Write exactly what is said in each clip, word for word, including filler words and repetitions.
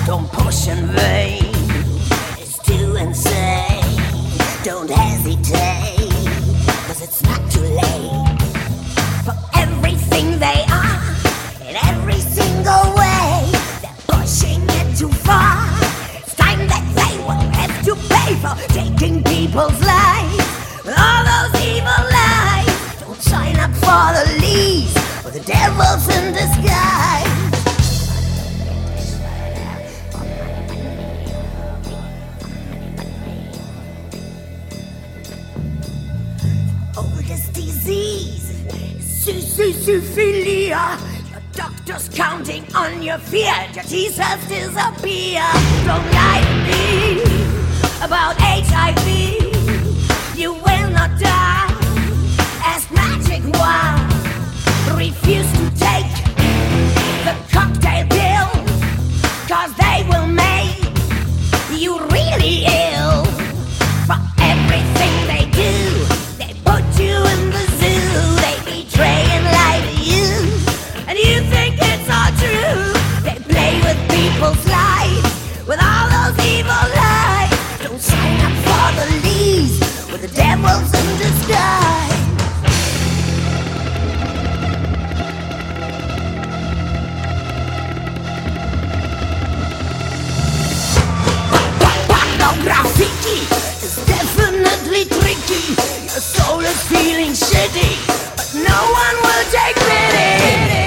Don't push in vain, it's too insane. Don't hesitate, cause it's not too late. For everything they are, in every single way, they're pushing it too far. It's time that they will have to pay for taking people's lives. With all those evil lies, don't sign up for the leads, or the devil's in disguise. Oldest disease is syphilia. Your doctor's counting on your fear. Your T-cells disappear. Don't lie to me about H I V. You will not die. Ask Magic why. Refuse to take the cocktail pill, cause they will make you really ill. For everything they do, they put you in the zoo. They betray and lie to you, and you think it's all true. They play with people's lives, with all those evil lies. Don't sign up for the leads, with the devil's in disguise. Pornography is definitely tricky. Your soul is feeling shitty, but no one will take pity.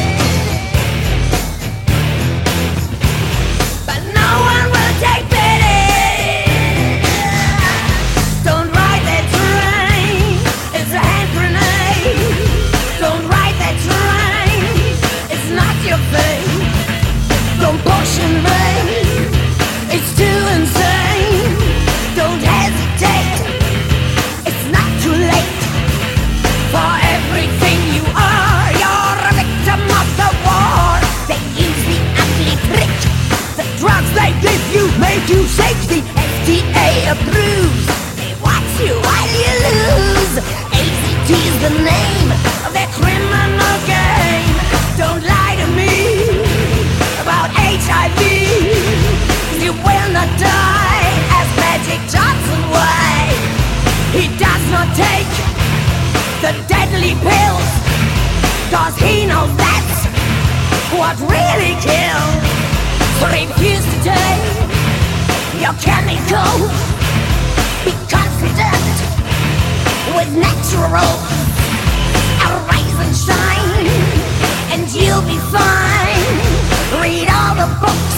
But no one will take pity. Don't ride that train, it's a hand grenade. Don't ride that train, it's not your fate. Don't push in vain, it's too insane. Don't hesitate, it's not too late. For everything you are, you're a victim of the war. They use the ugly trick. The drugs they give you make you sick. The F D A approves. They watch you while you lose. A C T's the name of their criminal game. Don't lie to me about H I V. You will not die, as Magic Johnson way. He does not take the deadly pills, cause he knows that's what really kills. So refuse to take your chemical. Be confident with natural. Arise and shine, and you'll be fine. Read all the books